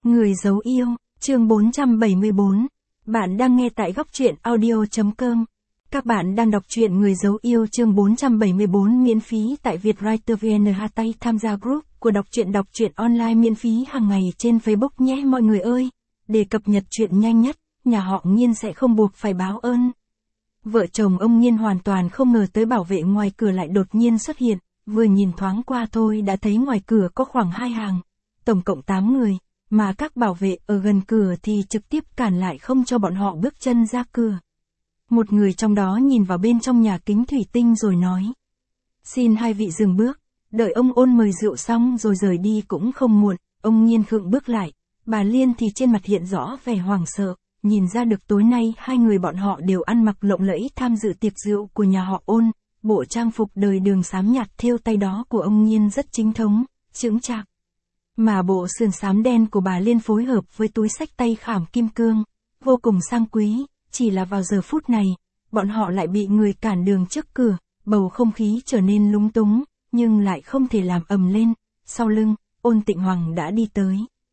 Người giấu yêu, chương 474. Bạn đang nghe tại góc truyện audio.com. Các bạn đang đọc truyện Người giấu yêu chương 474 miễn phí tại Vietwriter VN. Tay tham gia group của đọc truyện online miễn phí hàng ngày trên Facebook nhé mọi người ơi. Để cập nhật truyện nhanh nhất, nhà họ Nghiên sẽ không buộc phải báo ơn. Vợ chồng ông Nghiên hoàn toàn không ngờ tới bảo vệ ngoài cửa lại đột nhiên xuất hiện, vừa nhìn thoáng qua thôi đã thấy ngoài cửa có khoảng 2 hàng, tổng cộng 8 người. Mà các bảo vệ ở gần cửa thì trực tiếp cản lại không cho bọn họ bước chân ra cửa. Một người trong đó nhìn vào bên trong nhà kính thủy tinh rồi nói. Xin hai vị dừng bước, đợi ông Ôn mời rượu xong rồi rời đi cũng không muộn. Ông Nghiên khựng bước lại, bà Liên thì trên mặt hiện rõ vẻ hoảng sợ, nhìn ra được tối nay hai người bọn họ đều ăn mặc lộng lẫy tham dự tiệc rượu của nhà họ Ôn. Bộ trang phục đời đường xám nhạt thêu tay đó của ông Nghiên rất chính thống, chững chạc. Mà bộ sườn xám đen của bà Liên phối hợp với túi xách tay khảm kim cương, vô cùng sang quý, chỉ là vào giờ phút này, bọn họ lại bị người cản đường trước cửa, bầu không khí trở nên lúng túng, nhưng lại không thể làm ầm lên, sau lưng, Ôn Tịnh Hoàng đã đi tới.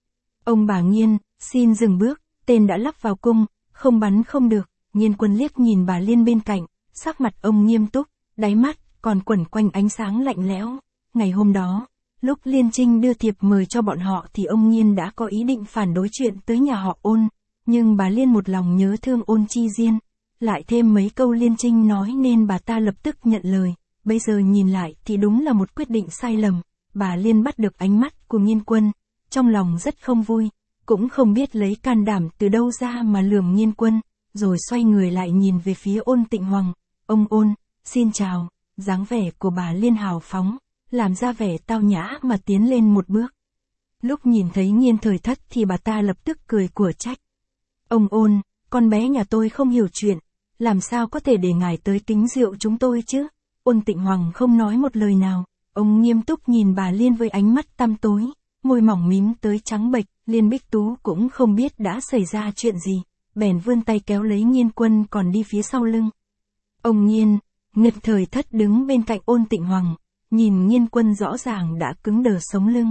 Ông bà Nghiên, xin dừng bước, tên đã lắp vào cung, không bắn không được. Nghiên Quân liếc nhìn bà Liên bên cạnh, sắc mặt ông nghiêm túc, đáy mắt còn quẩn quanh ánh sáng lạnh lẽo. Ngày hôm đó, lúc Liên Trinh đưa thiệp mời cho bọn họ thì ông Nghiên đã có ý định phản đối chuyện tới nhà họ Ôn, nhưng bà Liên một lòng nhớ thương Ôn Chi Diên, lại thêm mấy câu Liên Trinh nói nên bà ta lập tức nhận lời. Bây giờ nhìn lại thì đúng là một quyết định sai lầm. Bà Liên bắt được ánh mắt của Nghiên Quân, trong lòng rất không vui, cũng không biết lấy can đảm từ đâu ra mà lườm Nghiên Quân, rồi xoay người lại nhìn về phía Ôn Tịnh Hoàng. Ông Ôn, xin chào. Dáng vẻ của bà Liên hào phóng, làm ra vẻ tao nhã mà tiến lên một bước. Lúc nhìn thấy Nghiên Thời Thất thì bà ta lập tức cười của trách. Ông Ôn, con bé nhà tôi không hiểu chuyện, làm sao có thể để ngài tới kính rượu chúng tôi chứ? Ôn Tịnh Hoàng không nói một lời nào, ông nghiêm túc nhìn bà Liên với ánh mắt tăm tối, môi mỏng mím tới trắng bệch. Liên Bích Tú cũng không biết đã xảy ra chuyện gì, bèn vươn tay kéo lấy Nghiên Quân còn đi phía sau lưng. Ông Nghiên, Nghiên Thời Thất đứng bên cạnh Ôn Tịnh Hoàng, nhìn Nghiên Quân rõ ràng đã cứng đờ sống lưng.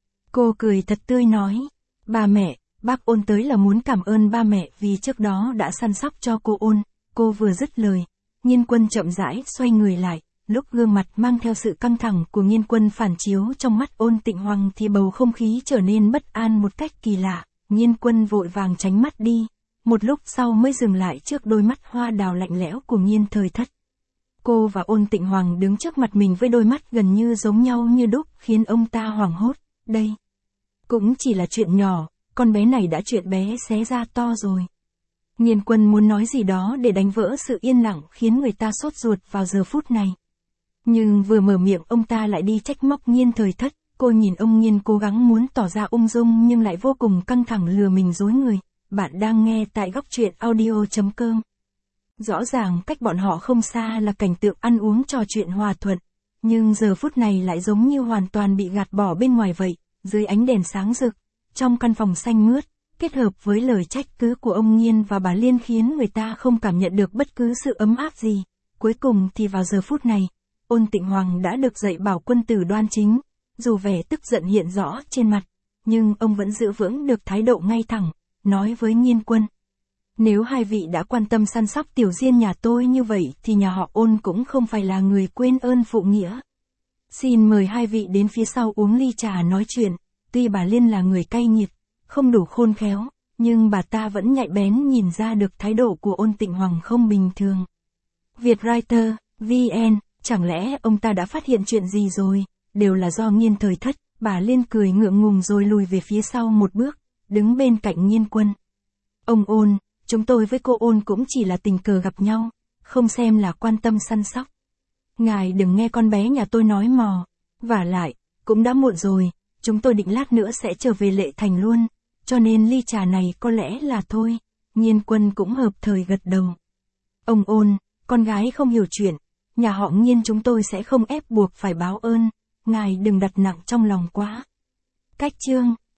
Cô cười thật tươi nói, ba mẹ, bác Ôn tới là muốn cảm ơn ba mẹ vì trước đó đã săn sóc cho cô Ôn. Cô vừa dứt lời, Nghiên Quân chậm rãi xoay người lại, lúc gương mặt mang theo sự căng thẳng của Nghiên Quân phản chiếu trong mắt Ôn Tịnh Hoàng thì bầu không khí trở nên bất an một cách kỳ lạ. Nghiên Quân vội vàng tránh mắt đi, một lúc sau mới dừng lại trước đôi mắt hoa đào lạnh lẽo của Nghiên Thời Thất. Cô và Ôn Tịnh Hoàng đứng trước mặt mình với đôi mắt gần như giống nhau như đúc khiến ông ta hoảng hốt. Đây cũng chỉ là chuyện nhỏ, con bé này đã chuyện bé xé ra to rồi. Nghiên Quân muốn nói gì đó để đánh vỡ sự yên lặng khiến người ta sốt ruột vào giờ phút này. Nhưng vừa mở miệng ông ta lại đi trách móc Nghiên Thời Thất. Cô nhìn ông Nghiên cố gắng muốn tỏ ra ung dung nhưng lại vô cùng căng thẳng lừa mình dối người. Bạn đang nghe tại góc truyện audio.com. Rõ ràng cách bọn họ không xa là cảnh tượng ăn uống trò chuyện hòa thuận, nhưng giờ phút này lại giống như hoàn toàn bị gạt bỏ bên ngoài vậy. Dưới ánh đèn sáng rực, trong căn phòng xanh mướt, kết hợp với lời trách cứ của ông Nghiên và bà Liên khiến người ta không cảm nhận được bất cứ sự ấm áp gì. Cuối cùng thì vào giờ phút này, Ôn Tịnh Hoàng đã được dạy bảo quân tử đoan chính, dù vẻ tức giận hiện rõ trên mặt, nhưng ông vẫn giữ vững được thái độ ngay thẳng, nói với Nghiên Quân. Nếu hai vị đã quan tâm săn sóc Tiểu Diên nhà tôi như vậy thì nhà họ Ôn cũng không phải là người quên ơn phụ nghĩa. Xin mời hai vị đến phía sau uống ly trà nói chuyện. Tuy bà Liên là người cay nghiệt, không đủ khôn khéo, nhưng bà ta vẫn nhạy bén nhìn ra được thái độ của Ôn Tịnh Hoàng không bình thường. Vietwriter, VN, chẳng lẽ ông ta đã phát hiện chuyện gì rồi? Đều là do Nghiên Thời Thất. Bà Liên cười ngượng ngùng rồi lùi về phía sau một bước, đứng bên cạnh Nghiên Quân. Ông Ôn, chúng tôi với cô Ôn cũng chỉ là tình cờ gặp nhau, không xem là quan tâm săn sóc. Ngài đừng nghe con bé nhà tôi nói mò. Vả lại, cũng đã muộn rồi, chúng tôi định lát nữa sẽ trở về Lệ Thành luôn, cho nên ly trà này có lẽ là thôi. Nghiên Quân cũng hợp thời gật đầu. Ông Ôn, con gái không hiểu chuyện, nhà họ Nghiên chúng tôi sẽ không ép buộc phải báo ơn, ngài đừng đặt nặng trong lòng quá. Cách chương